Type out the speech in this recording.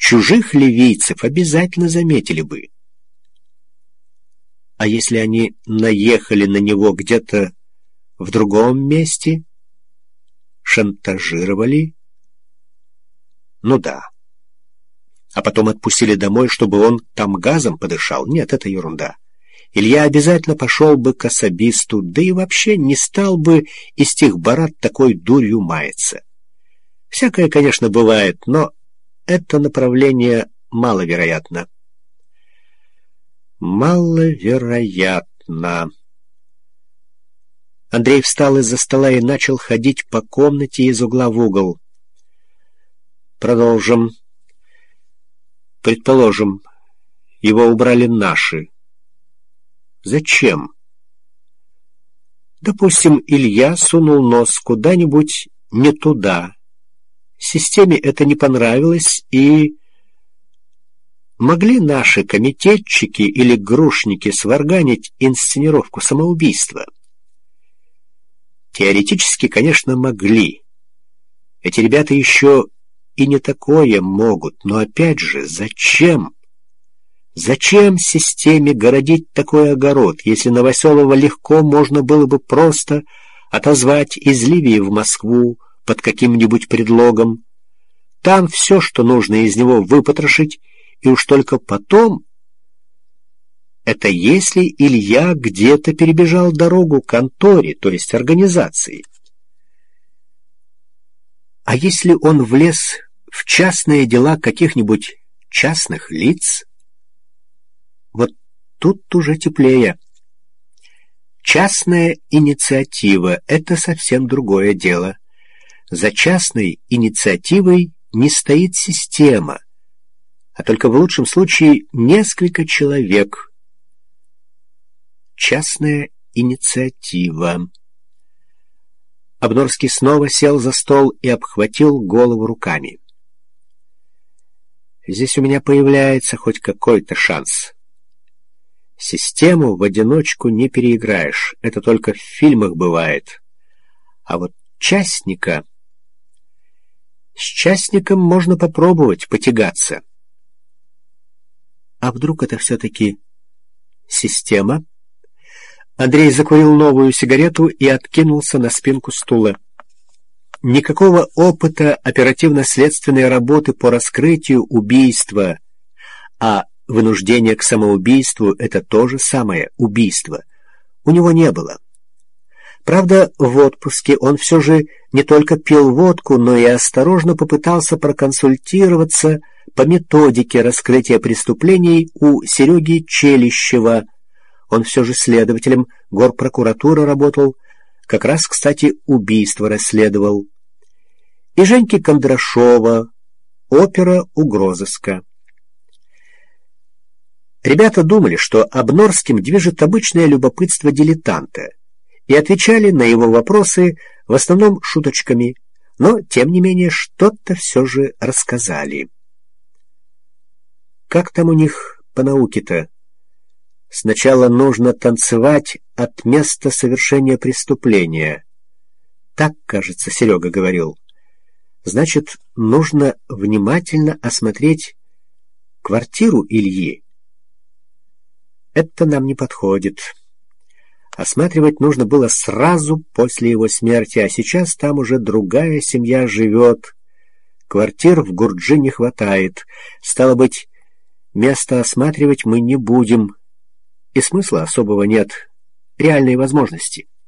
чужих ливийцев обязательно заметили бы. А если они наехали на него где-то в другом месте, шантажировали? Ну да. А потом отпустили домой, чтобы он там газом подышал? Нет, это ерунда. Илья обязательно пошел бы к особисту, да и вообще не стал бы из тех барат такой дурью маяться. Всякое, конечно, бывает, но это направление маловероятно. Маловероятно. Андрей встал из-за стола и начал ходить по комнате из угла в угол. Продолжим. Предположим, его убрали наши. Зачем? Допустим, Илья сунул нос куда-нибудь не туда. Системе это не понравилось, и... Могли наши комитетчики или грушники сварганить инсценировку самоубийства? Теоретически, конечно, могли. Эти ребята еще и не такое могут, но опять же, зачем? Зачем системе городить такой огород, если Новоселова легко можно было бы просто отозвать из Ливии в Москву под каким-нибудь предлогом? Там все, что нужно из него выпотрошить, и уж только потом... Это если Илья где-то перебежал дорогу конторе, то есть организации. А если он влез в частные дела каких-нибудь частных лиц? Вот тут уже теплее. Частная инициатива — это совсем другое дело. За частной инициативой не стоит система, а только в лучшем случае несколько человек. Частная инициатива. Обнорский снова сел за стол и обхватил голову руками. Здесь у меня появляется хоть какой-то шанс. Систему в одиночку не переиграешь, это только в фильмах бывает. А вот частника... С частником можно попробовать потягаться. А вдруг это все-таки система? Андрей закурил новую сигарету и откинулся на спинку стула. Никакого опыта оперативно-следственной работы по раскрытию убийства, а вынуждение к самоубийству — это то же самое убийство, у него не было. Правда, в отпуске он все же не только пил водку, но и осторожно попытался проконсультироваться по методике раскрытия преступлений у Сереги Челищева. Он все же следователем горпрокуратуры работал, как раз, кстати, убийство расследовал. И Женьки Кондрашова, опера угрозыска. Ребята думали, что Обнорским движет обычное любопытство дилетанта, и отвечали на его вопросы в основном шуточками, но, тем не менее, что-то все же рассказали. Как там у них по науке-то? Сначала нужно танцевать от места совершения преступления. Так, кажется, Серега говорил. Значит, нужно внимательно осмотреть квартиру Ильи. Это нам не подходит. Осматривать нужно было сразу после его смерти, а сейчас там уже другая семья живет. Квартир в Гурджи не хватает. Стало быть, место осматривать мы не будем. И смысла особого нет, реальной возможности.